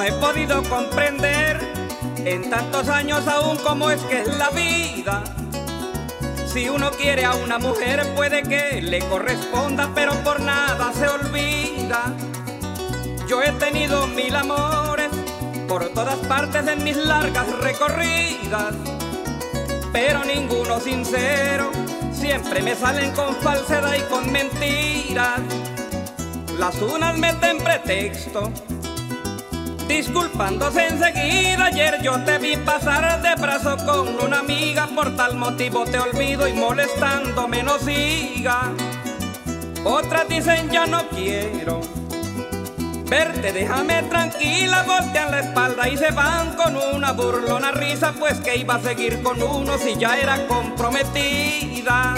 he podido comprender en tantos años aún cómo es que es la vida. Si uno quiere a una mujer puede que le corresponda, pero por nada se olvida. Yo he tenido 1000 amores por todas partes en mis largas recorridas, pero ninguno sincero, siempre me salen con falsedad y con mentiras. Las unas meten pretexto, disculpándose enseguida. Ayer yo te vi pasar de brazo con una amiga, por tal motivo te olvido y molestándome no siga. Otras dicen ya no quiero verte, déjame tranquila, voltean la espalda y se van con una burlona risa, pues que iba a seguir con uno si ya era comprometida.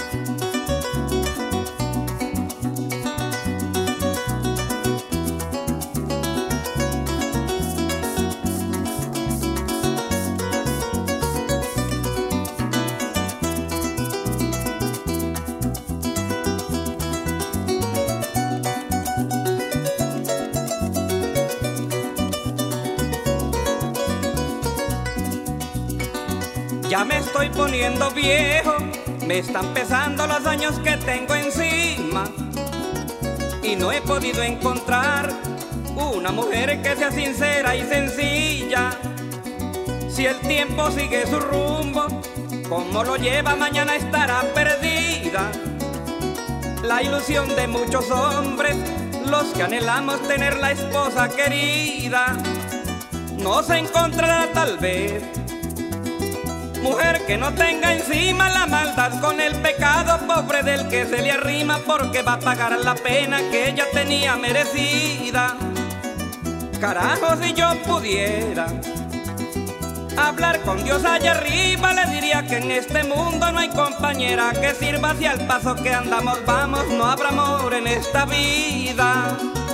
Ya me estoy poniendo viejo, me están pesando los años que tengo encima, y no he podido encontrar una mujer que sea sincera y sencilla. Si el tiempo sigue su rumbo, como lo lleva mañana estará perdida. La ilusión de muchos hombres, los que anhelamos tener la esposa querida, no se encontrará tal vez mujer que no tenga encima la maldad con el pecado, pobre del que se le arrima, porque va a pagar la pena que ella tenía merecida. Carajo, si yo pudiera hablar con Dios allá arriba, le diría que en este mundo no hay compañera que sirva, si al paso que andamos vamos no habrá amor en esta vida.